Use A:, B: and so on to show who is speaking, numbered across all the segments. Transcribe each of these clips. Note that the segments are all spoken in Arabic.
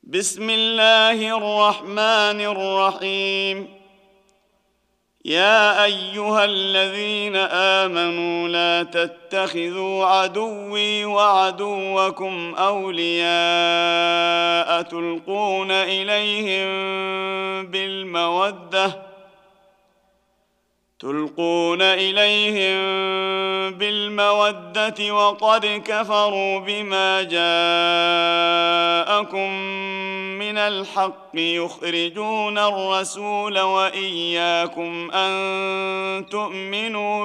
A: بسم الله الرحمن الرحيم. يا أيها الذين آمنوا لا تتخذوا عدوي وعدوكم أولياء تلقون إليهم بالمودة وقد كفروا بما جاءكم من الحق يخرجون الرسول وإياكم أن تؤمنوا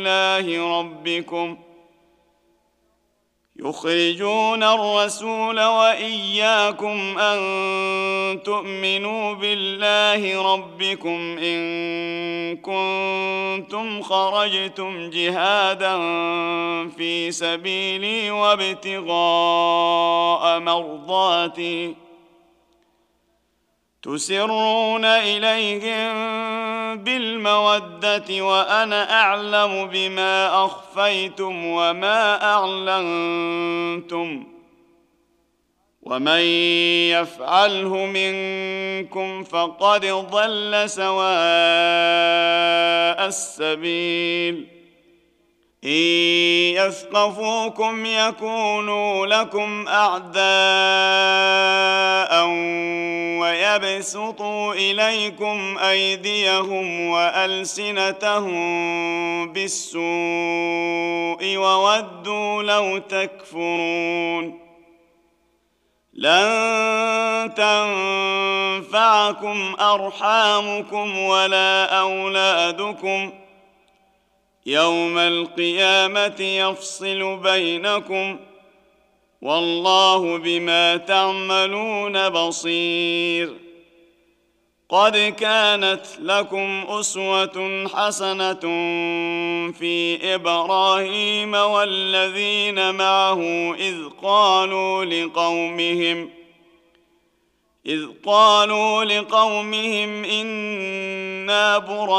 A: بالله ربكم إن كنتم خرجتم جهادا في سبيلي وابتغاء مرضاتي تسرون إليهم بالمودة وأنا أعلم بما أخفيتم وما أعلنتم ومن يفعله منكم فقد ضل سواء السبيل. إن يثقفوكم يكونوا لكم أعداء ويبسطوا إليكم أيديهم وألسنتهم بالسوء وودوا لو تكفرون. لن تنفعكم أرحامكم ولا أولادكم يوم القيامة يفصل بينكم والله بما تعملون بصير. قد كانت لكم أسوة حسنة في إبراهيم والذين معه إذ قالوا لقومهم إنا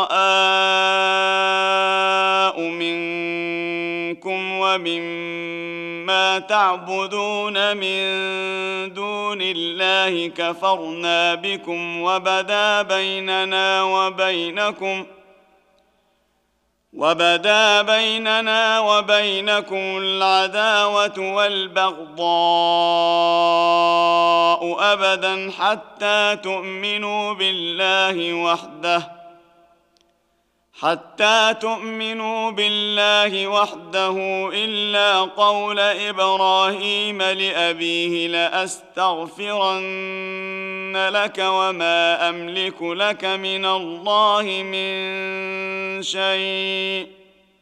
A: براء منكم ومما تعبدون من دون الله كفرنا بكم وبدا بيننا وبينكم العداوة والبغضاء أبدا حتى تؤمنوا بالله وحده إلا قول إبراهيم لأبيه لأستغفرن لك وما أملك لك من الله من شيء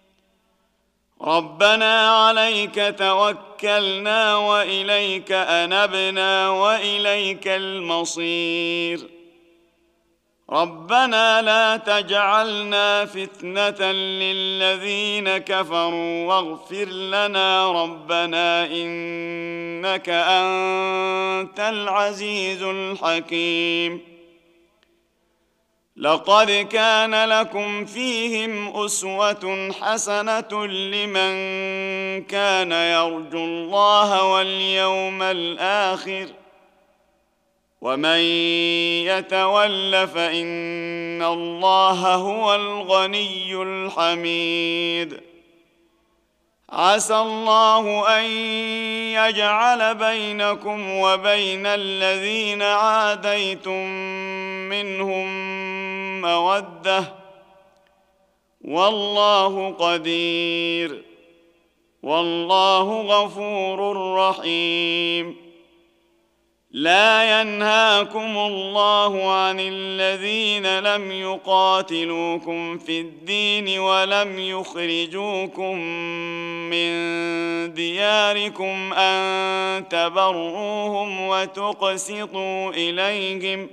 A: ربنا عليك توكلنا وإليك أنبنا وإليك المصير. ربنا لا تجعلنا فتنة للذين كفروا واغفر لنا ربنا إنك أنت العزيز الحكيم. لقد كان لكم فيهم أسوة حسنة لمن كان يرجو الله واليوم الآخر ومن يتول فإن الله هو الغني الحميد. عسى الله أن يجعل بينكم وبين الذين عاديتم منهم مودة والله قدير والله غفور رحيم. لا ينهاكم الله عن الذين لم يقاتلوكم في الدين ولم يخرجوكم من دياركم أن تبروهم وتقسطوا إليهم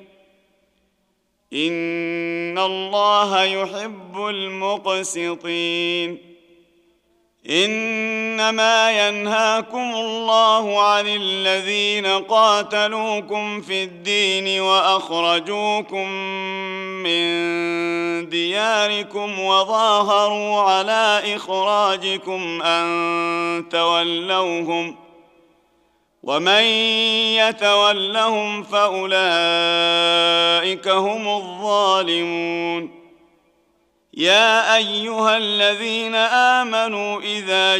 A: إن الله يحب المقسطين. إنما ينهاكم الله عن الذين قاتلوكم في الدين وأخرجوكم من دياركم وظاهروا على إخراجكم أن تولوهم ومن يتولهم فأولئك هم الظالمون. يا أيها الذين آمنوا إذا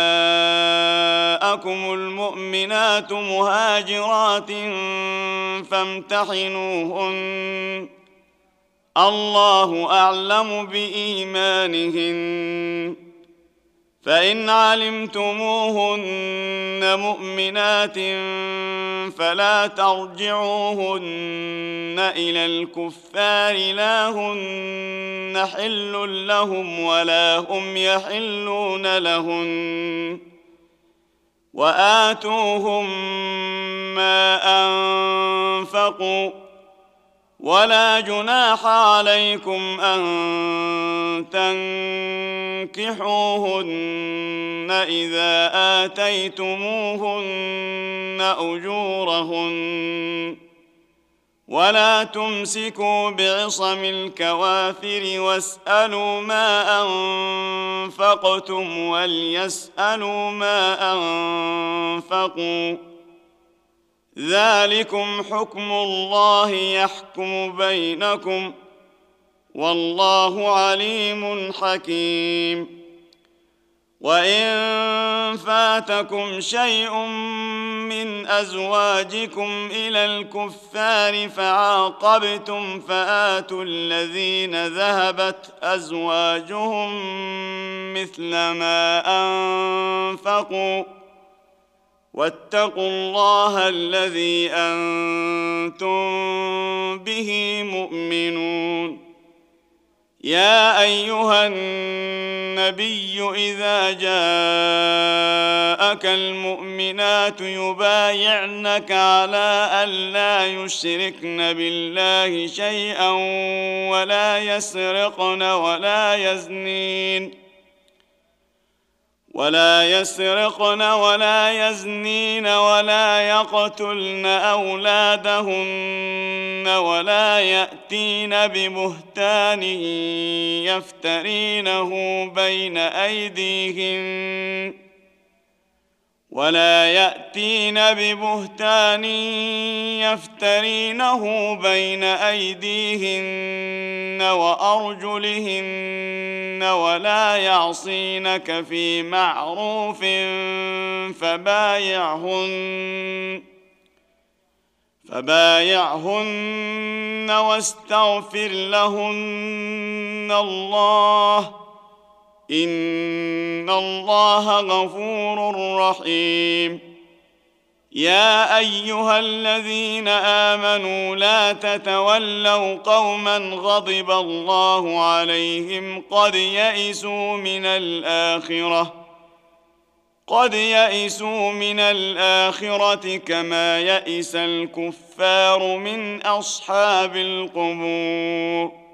A: جاءكم المؤمنات مهاجرات فامتحنوهن، الله أعلم بإيمانهن، فإن علمتموهن مؤمنات فلا ترجعوهن إلى الكفار، لا هن حل لهم ولا هم يحلون لهن، وآتوهم ما أنفقوا، ولا جناح عليكم أن تنكحوهن إذا آتيتموهن أجورهن، ولا تمسكوا بعصم الكوافر واسألوا ما أنفقتم وليسألوا ما أنفقوا، ذلكم حكم الله يحكم بينكم، والله عليم حكيم. وإن فاتكم شيء من أزواجكم إلى الكفار فعاقبتم فآتوا الذين ذهبت أزواجهم مثل ما أنفقوا، واتقوا الله الذي أنتم به مؤمنون. يا أيها النبي إذا جاءك المؤمنات يبايعنك على أن لا يشركن بالله شيئا ولا يسرقن ولا يزنين ولا يقتلن أولادهن ولا يأتين ببهتان يفترينه بين أيديهن وأرجلهن ولا يعصينك في معروف فبايعهن واستغفر لهن الله، إن الله غفور رحيم. يا أيها الذين آمنوا لا تتولوا قوما غضب الله عليهم قد يئسوا من الآخرة كما يئس الكفار من أصحاب القبور.